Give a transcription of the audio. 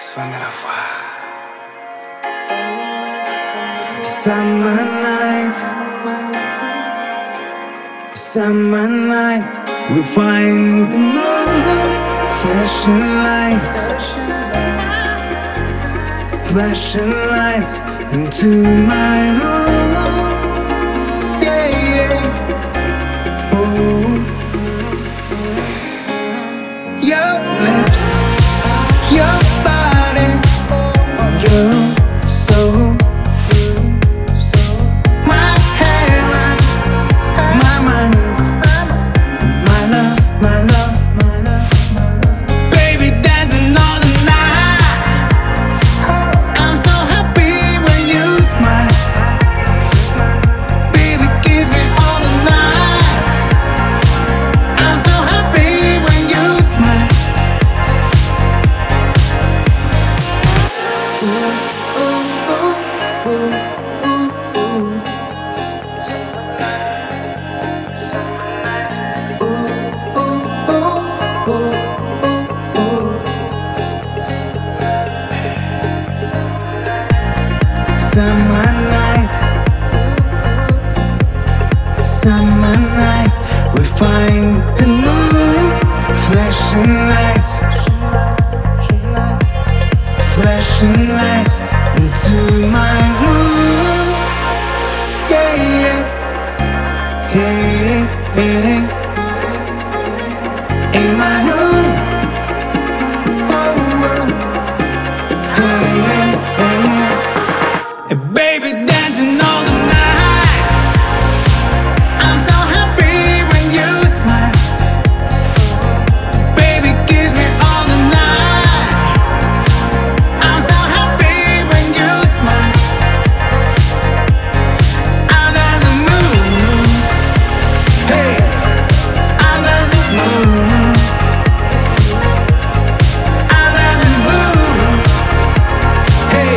С вами Рафа. Summer night, summer night, we find the moon, flashing lights, flashing lights into my room. Yeah, yeah. Oh, your lips, your body, your soul. Summer night, summer night, we find the moon, flashing lights, flashing lights into my room. Yeah, yeah, yeah, yeah. In my room. Oh, oh. Yeah, yeah, yeah. Baby, dancing all the night. I'm so happy when you smile. Baby, kiss me all the night. I'm so happy when you smile. Under the moon, hey, under the moon, under the moon, hey.